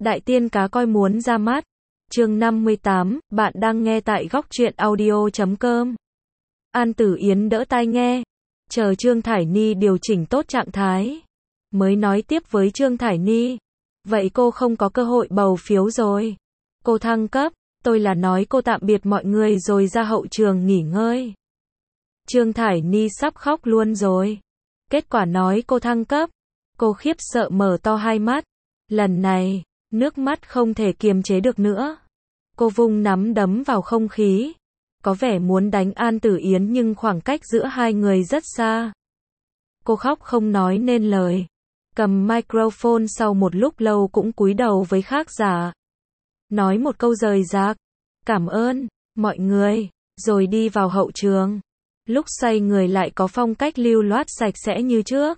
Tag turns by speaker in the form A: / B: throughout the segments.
A: Đại tiên cá coi muốn ra mắt. Chương 58, bạn đang nghe tại góc truyện audio.com. An Tử Yến đỡ tai nghe, chờ Trương Thải Ni điều chỉnh tốt trạng thái, mới nói tiếp với Trương Thải Ni. Vậy cô không có cơ hội bầu phiếu rồi. Cô thăng cấp, tôi là nói cô tạm biệt mọi người rồi ra hậu trường nghỉ ngơi. Trương Thải Ni sắp khóc luôn rồi. Kết quả nói cô thăng cấp. Cô khiếp sợ mở to hai mắt. Lần này, nước mắt không thể kiềm chế được nữa. Cô vung nắm đấm vào không khí. Có vẻ muốn đánh An Tử Yến nhưng khoảng cách giữa hai người rất xa. Cô khóc không nói nên lời. Cầm microphone sau một lúc lâu cũng cúi đầu với khán giả. Nói một câu rời rạc. Cảm ơn, mọi người. Rồi đi vào hậu trường. Lúc xoay người lại có phong cách lưu loát sạch sẽ như trước.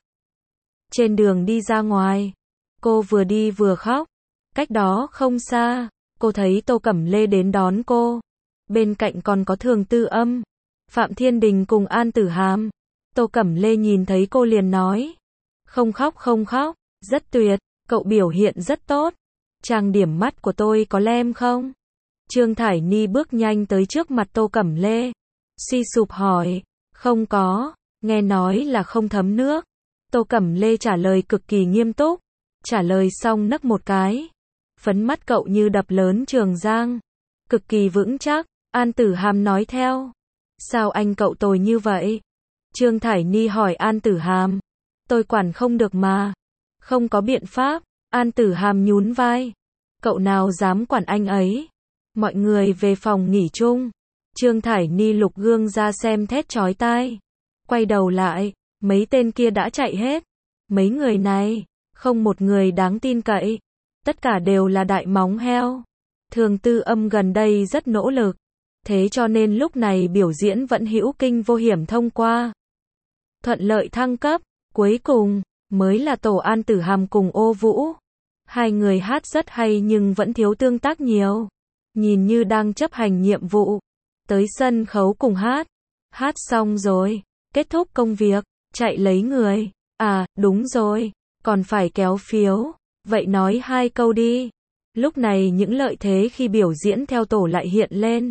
A: Trên đường đi ra ngoài, cô vừa đi vừa khóc. Cách đó không xa, cô thấy Tô Cẩm Lê đến đón cô. Bên cạnh còn có Thường Tư Âm, Phạm Thiên Đình cùng An Tử Hàm. Tô Cẩm Lê nhìn thấy cô liền nói. Không khóc không khóc, rất tuyệt, cậu biểu hiện rất tốt. Trang điểm mắt của tôi có lem không? Trương Thải Ni bước nhanh tới trước mặt Tô Cẩm Lê. Suy sụp hỏi, không có, nghe nói là không thấm nước. Tô Cẩm Lê trả lời cực kỳ nghiêm túc. Trả lời xong nấc một cái. Phấn mắt cậu như đập lớn Trường Giang. Cực kỳ vững chắc. An Tử Hàm nói theo. Sao anh cậu tồi như vậy? Trương Thải Ni hỏi An Tử Hàm. Tôi quản không được mà. Không có biện pháp. An Tử Hàm nhún vai. Cậu nào dám quản anh ấy? Mọi người về phòng nghỉ chung. Trương Thải Ni lục gương ra xem thét chói tai. Quay đầu lại, mấy tên kia đã chạy hết. Mấy người này, không một người đáng tin cậy. Tất cả đều là đại móng heo. Thường Tư Âm gần đây rất nỗ lực. Thế cho nên lúc này biểu diễn vẫn hữu kinh vô hiểm thông qua. Thuận lợi thăng cấp. Cuối cùng, mới là tổ An Tử Hàm cùng Ô Vũ. Hai người hát rất hay nhưng vẫn thiếu tương tác nhiều. Nhìn như đang chấp hành nhiệm vụ. Tới sân khấu cùng hát. Hát xong rồi, kết thúc công việc, chạy lấy người. À, đúng rồi, còn phải kéo phiếu. Vậy nói hai câu đi. Lúc này những lợi thế khi biểu diễn theo tổ lại hiện lên.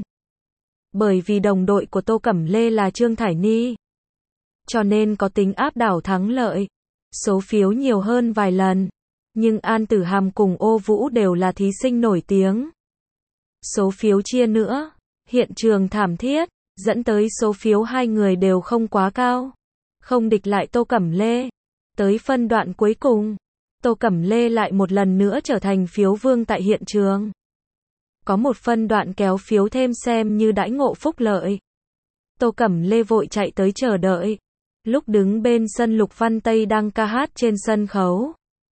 A: Bởi vì đồng đội của Tô Cẩm Lê là Trương Thải Ni. Cho nên có tính áp đảo thắng lợi. Số phiếu nhiều hơn vài lần. Nhưng An Tử Hàm cùng Ô Vũ đều là thí sinh nổi tiếng. Số phiếu chia nữa. Hiện trường thảm thiết. Dẫn tới số phiếu hai người đều không quá cao. Không địch lại Tô Cẩm Lê. Tới phân đoạn cuối cùng. Tô Cẩm Lê lại một lần nữa trở thành phiếu vương tại hiện trường. Có một phân đoạn kéo phiếu thêm xem như đãi ngộ phúc lợi. Tô Cẩm Lê vội chạy tới chờ đợi. Lúc đứng bên sân Lục Văn Tây đang ca hát trên sân khấu.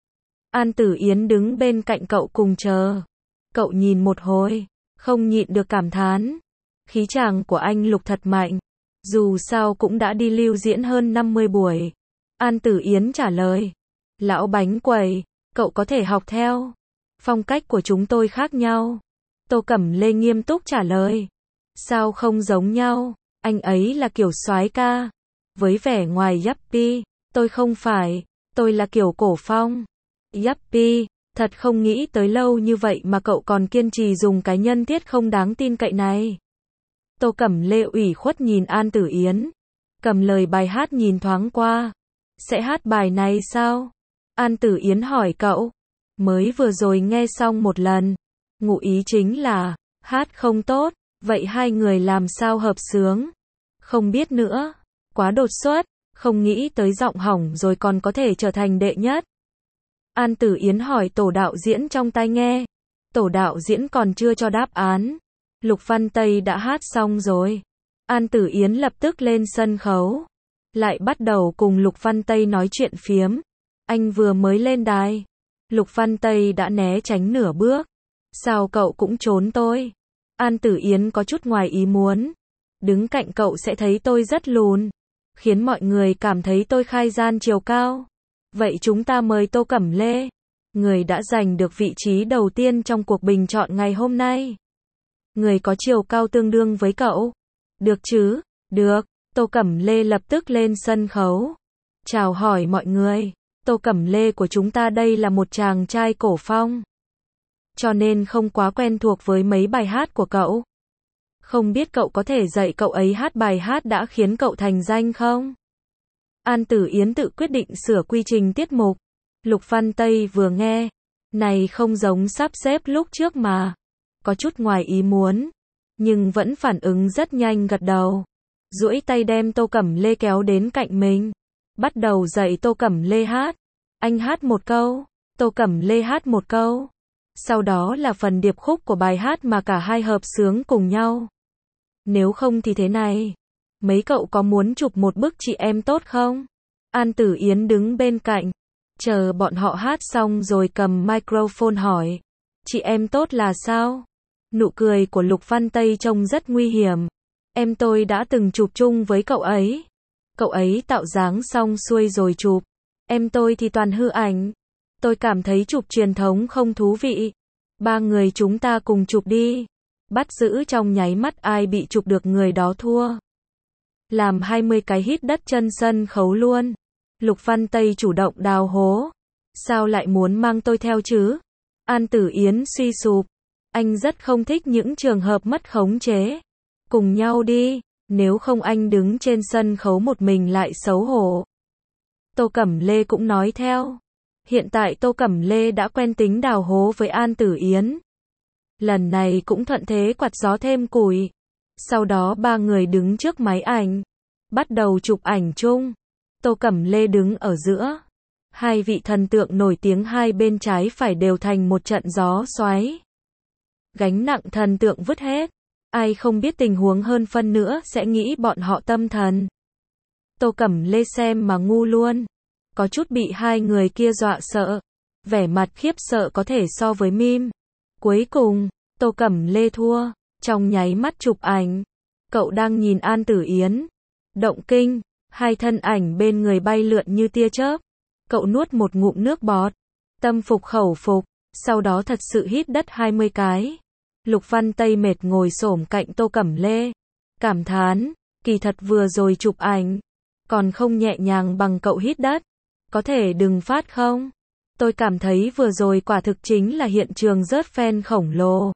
A: An Tử Yến đứng bên cạnh cậu cùng chờ. Cậu nhìn một hồi, không nhịn được cảm thán. Khí chàng của anh Lục thật mạnh. Dù sao cũng đã đi lưu diễn hơn 50 buổi. An Tử Yến trả lời. Lão bánh quẩy, cậu có thể học theo. Phong cách của chúng tôi khác nhau. Tô Cẩm Lê nghiêm túc trả lời. Sao không giống nhau? Anh ấy là kiểu soái ca. Với vẻ ngoài yuppie, tôi không phải. Tôi là kiểu cổ phong. Yuppie, thật không nghĩ tới lâu như vậy mà cậu còn kiên trì dùng cái nhân thiết không đáng tin cậy này. Tô Cẩm Lê ủy khuất nhìn An Tử Yến. Cầm lời bài hát nhìn thoáng qua. Sẽ hát bài này sao? An Tử Yến hỏi cậu. Mới vừa rồi nghe xong một lần. Ngụ ý chính là, hát không tốt, vậy hai người làm sao hợp xướng? Không biết nữa. Quá đột xuất, không nghĩ tới giọng hỏng rồi còn có thể trở thành đệ nhất. An Tử Yến hỏi tổ đạo diễn trong tai nghe. Tổ đạo diễn còn chưa cho đáp án. Lục Văn Tây đã hát xong rồi. An Tử Yến lập tức lên sân khấu. Lại bắt đầu cùng Lục Văn Tây nói chuyện phiếm. Anh vừa mới lên đài. Lục Văn Tây đã né tránh nửa bước. Sao cậu cũng trốn tôi? An Tử Yến có chút ngoài ý muốn. Đứng cạnh cậu sẽ thấy tôi rất lùn. Khiến mọi người cảm thấy tôi khai gian chiều cao. Vậy chúng ta mời Tô Cẩm Lê. Người đã giành được vị trí đầu tiên trong cuộc bình chọn ngày hôm nay. Người có chiều cao tương đương với cậu. Được chứ? Được. Tô Cẩm Lê lập tức lên sân khấu. Chào hỏi mọi người. Tô Cẩm Lê của chúng ta đây là một chàng trai cổ phong. cho nên không quá quen thuộc với mấy bài hát của cậu. Không biết cậu có thể dạy cậu ấy hát bài hát đã khiến cậu thành danh không? An Tử Yến tự quyết định sửa quy trình tiết mục. Lục Văn Tây vừa nghe, này không giống sắp xếp lúc trước mà. Có chút ngoài ý muốn, nhưng vẫn phản ứng rất nhanh gật đầu. Duỗi tay đem Tô Cẩm Lê kéo đến cạnh mình. Bắt đầu dạy Tô Cẩm Lê hát. Anh hát một câu, Tô Cẩm Lê hát một câu. Sau đó là phần điệp khúc của bài hát mà cả hai hợp xướng cùng nhau. Nếu không thì thế này, mấy cậu có muốn chụp một bức chị em tốt không? An Tử Yến đứng bên cạnh, chờ bọn họ hát xong rồi cầm microphone hỏi. Chị em tốt là sao? Nụ cười của Lục Văn Tây trông rất nguy hiểm. Em tôi đã từng chụp chung với cậu ấy. Cậu ấy tạo dáng xong xuôi rồi chụp. Em tôi thì toàn hư ảnh. Tôi cảm thấy chụp truyền thống không thú vị. Ba người chúng ta cùng chụp đi. Bắt giữ trong nháy mắt ai bị chụp được người đó thua. Làm 20 cái hít đất chân sân khấu luôn. Lục Văn Tây chủ động đào hố. Sao lại muốn mang tôi theo chứ? An Tử Yến suy sụp. Anh rất không thích những trường hợp mất khống chế. Cùng nhau đi, nếu không anh đứng trên sân khấu một mình lại xấu hổ. Tô Cẩm Lê cũng nói theo. Hiện tại Tô Cẩm Lê đã quen tính đào hố với An Tử Yến. Lần này cũng thuận thế quạt gió thêm củi. Sau đó ba người đứng trước máy ảnh. Bắt đầu chụp ảnh chung. Tô Cẩm Lê đứng ở giữa. Hai vị thần tượng nổi tiếng hai bên trái phải đều thành một trận gió xoáy. Gánh nặng thần tượng vứt hết. Ai không biết tình huống hơn phân nữa sẽ nghĩ bọn họ tâm thần. Tô Cẩm Lê xem mà ngu luôn. Có chút bị hai người kia dọa sợ. Vẻ mặt khiếp sợ có thể so với meme. Cuối cùng, Tô Cẩm Lê thua. Trong nháy mắt chụp ảnh. Cậu đang nhìn An Tử Yến. Động kinh. Hai thân ảnh bên người bay lượn như tia chớp. Cậu nuốt một ngụm nước bọt. Tâm phục khẩu phục. Sau đó thật sự hít đất 20 cái. Lục Văn Tây mệt ngồi xổm cạnh Tô Cẩm Lê. Cảm thán. Kỳ thật vừa rồi chụp ảnh. Còn không nhẹ nhàng bằng cậu hít đất. Có thể đừng phát không? Tôi cảm thấy vừa rồi quả thực chính là hiện trường rớt fan khổng lồ.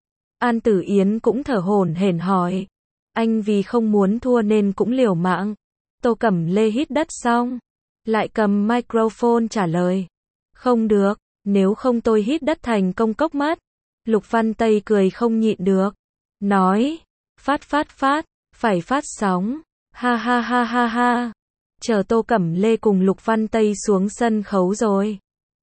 A: An Tử Yến cũng thở hổn hển hỏi. Anh vì không muốn thua nên cũng liều mạng. Tô Cẩm Lê hít đất xong. Lại cầm microphone trả lời. Không được, nếu không tôi hít đất thành công cốc mất. Lục Văn Tây cười không nhịn được. Nói. Phát, phải phát sóng. Ha ha ha ha ha. Chờ Tô Cẩm Lê cùng Lục Văn Tây xuống sân khấu rồi.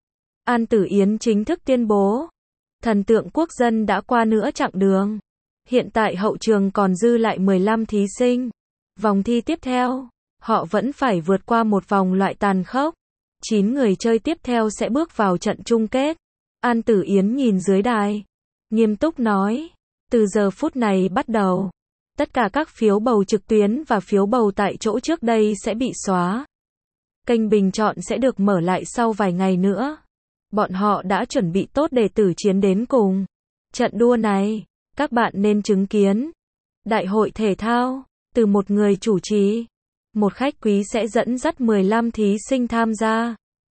A: An Tử Yến chính thức tuyên bố. Thần tượng quốc dân đã qua nửa chặng đường. Hiện tại hậu trường còn dư lại 15 thí sinh. Vòng thi tiếp theo, họ vẫn phải vượt qua một vòng loại tàn khốc. 9 người chơi tiếp theo sẽ bước vào trận chung kết. An Tử Yến nhìn dưới đài. Nghiêm túc nói. Từ giờ phút này bắt đầu. Tất cả các phiếu bầu trực tuyến và phiếu bầu tại chỗ trước đây sẽ bị xóa. Kênh bình chọn sẽ được mở lại sau vài ngày nữa. Bọn họ đã chuẩn bị tốt để tử chiến đến cùng. Trận đua này, các bạn nên chứng kiến. Đại hội thể thao, từ một người chủ trì, một khách quý sẽ dẫn dắt 15 thí sinh tham gia.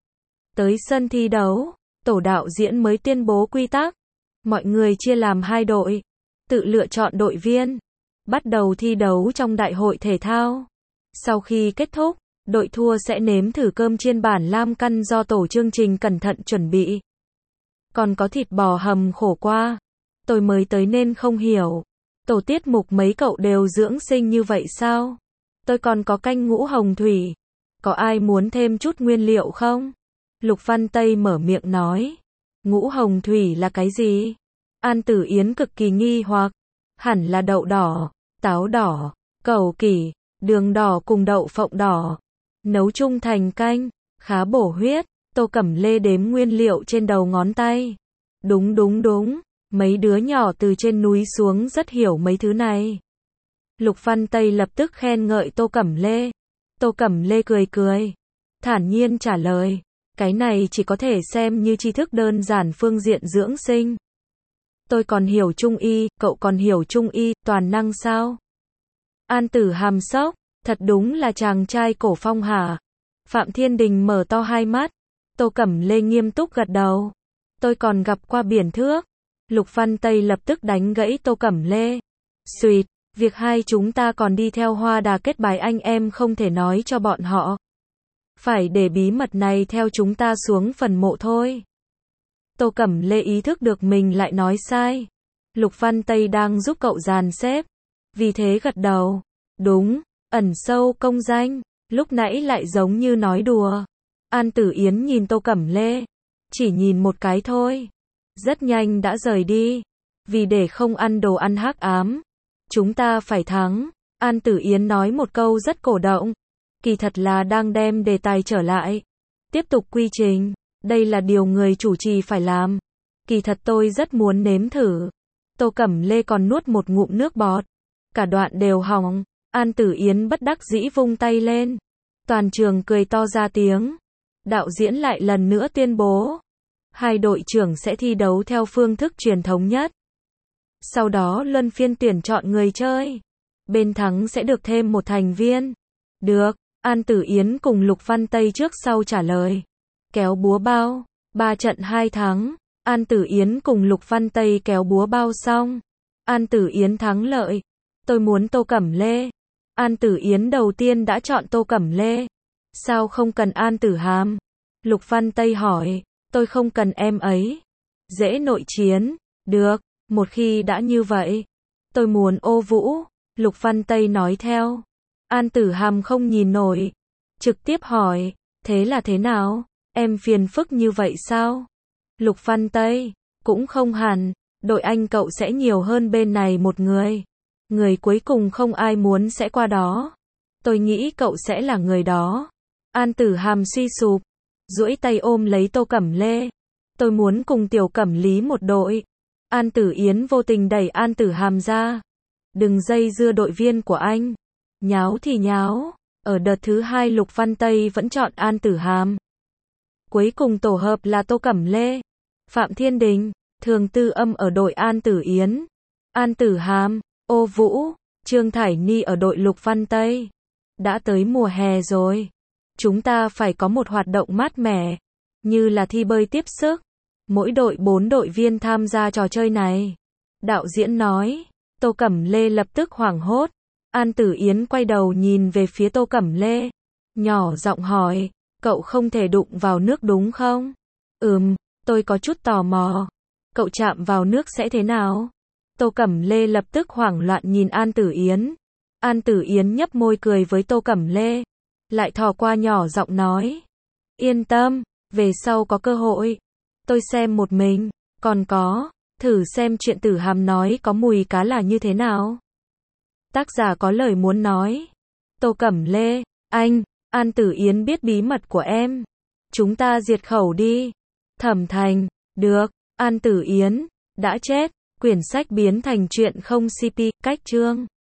A: Tới sân thi đấu, tổ đạo diễn mới tuyên bố quy tắc. Mọi người chia làm 2 đội, tự lựa chọn đội viên, bắt đầu thi đấu trong đại hội thể thao. Sau khi kết thúc, đội thua sẽ nếm thử cơm chiên bản lam căn do tổ chương trình cẩn thận chuẩn bị. Còn có thịt bò hầm khổ qua. Tôi mới tới nên không hiểu. Tổ tiết mục mấy cậu đều dưỡng sinh như vậy sao? Tôi còn có canh ngũ hồng thủy. Có ai muốn thêm chút nguyên liệu không? Lục Văn Tây mở miệng nói. Ngũ hồng thủy là cái gì? An Tử Yến cực kỳ nghi hoặc. Hẳn là đậu đỏ, táo đỏ, cẩu kỷ, đường đỏ cùng đậu phộng đỏ. Nấu chung thành canh, khá bổ huyết. Tô Cẩm Lê đếm nguyên liệu trên đầu ngón tay. Đúng. Mấy đứa nhỏ từ trên núi xuống rất hiểu mấy thứ này. Lục Văn Tây lập tức khen ngợi Tô Cẩm Lê. Tô Cẩm Lê cười. Thản nhiên trả lời. Cái này chỉ có thể xem như tri thức đơn giản phương diện dưỡng sinh. Tôi còn hiểu Trung y, cậu còn hiểu Trung y, toàn năng sao? An Tử hàm sốc. Thật đúng là chàng trai cổ phong hả? Phạm Thiên Đình mở to hai mắt. Tô Cẩm Lê nghiêm túc gật đầu. Tôi còn gặp qua biển thước. Lục Văn Tây lập tức đánh gãy Tô Cẩm Lê. Xuyệt, việc hai chúng ta còn đi theo Hoa Đà kết bái anh em không thể nói cho bọn họ. Phải để bí mật này theo chúng ta xuống phần mộ thôi. Tô Cẩm Lê ý thức được mình lại nói sai. Lục Văn Tây đang giúp cậu dàn xếp. Vì thế gật đầu. Đúng, ẩn sâu công danh, lúc nãy lại giống như nói đùa. An Tử Yến nhìn Tô Cẩm Lê. Chỉ nhìn một cái thôi. Rất nhanh đã rời đi. Vì để không ăn đồ ăn hắc ám. Chúng ta phải thắng. An Tử Yến nói một câu rất cổ động. Kỳ thật là đang đem đề tài trở lại. Tiếp tục quy trình. Đây là điều người chủ trì phải làm. Kỳ thật tôi rất muốn nếm thử. Tô Cẩm Lê còn nuốt một ngụm nước bọt. Cả đoạn đều hỏng. An Tử Yến bất đắc dĩ vung tay lên. Toàn trường cười to ra tiếng. Đạo diễn lại lần nữa tuyên bố. Hai đội trưởng sẽ thi đấu theo phương thức truyền thống nhất. Sau đó luân phiên tuyển chọn người chơi. Bên thắng sẽ được thêm một thành viên. Được, An Tử Yến cùng Lục Văn Tây trước sau trả lời. Kéo búa bao, 3 trận 2 thắng. An Tử Yến cùng Lục Văn Tây kéo búa bao xong. An Tử Yến thắng lợi. Tôi muốn Tô Cẩm Lê. An Tử Yến đầu tiên đã chọn Tô Cẩm Lê. Sao không cần An Tử Hàm? Lục Văn Tây hỏi. Tôi không cần em ấy. Dễ nội chiến. Được, một khi đã như vậy. Tôi muốn Ô Vũ. Lục Văn Tây nói theo. An Tử Hàm không nhìn nổi. Trực tiếp hỏi. Thế là thế nào? Em phiền phức như vậy sao? Lục Văn Tây. Cũng không hẳn. Đội anh cậu sẽ nhiều hơn bên này một người. Người cuối cùng không ai muốn sẽ qua đó. Tôi nghĩ cậu sẽ là người đó. An Tử Hàm suy sụp. Duỗi tay ôm lấy Tô Cẩm Lê. Tôi muốn cùng Tiểu Cẩm Lý một đội. An Tử Yến vô tình đẩy An Tử Hàm ra. Đừng dây dưa đội viên của anh. Nháo thì nháo. Ở đợt thứ 2 Lục Văn Tây vẫn chọn An Tử Hàm. Cuối cùng tổ hợp là Tô Cẩm Lê, Phạm Thiên Đình, Thường Tư Âm ở đội An Tử Yến, An Tử Hàm, Ô Vũ, Trương Thải Ni ở đội Lục Văn Tây. Đã tới mùa hè rồi. Chúng ta phải có một hoạt động mát mẻ, như là thi bơi tiếp sức. Mỗi đội 4 đội viên tham gia trò chơi này. Đạo diễn nói. Tô Cẩm Lê lập tức hoảng hốt. An Tử Yến quay đầu nhìn về phía Tô Cẩm Lê. Nhỏ giọng hỏi. Cậu không thể đụng vào nước đúng không? Tôi có chút tò mò. Cậu chạm vào nước sẽ thế nào? Tô Cẩm Lê lập tức hoảng loạn nhìn An Tử Yến. An Tử Yến nhấp môi cười với Tô Cẩm Lê. Lại thò qua nhỏ giọng nói. Yên tâm, về sau có cơ hội. Tôi xem một mình, còn có, thử xem chuyện Tử Hàm nói có mùi cá là như thế nào. Tác giả có lời muốn nói. Tô Cẩm Lê, An Tử Yến biết bí mật của em. Chúng ta diệt khẩu đi. Thẩm Thành, được, An Tử Yến, đã chết. Quyển sách biến thành truyện không CP, cách chương.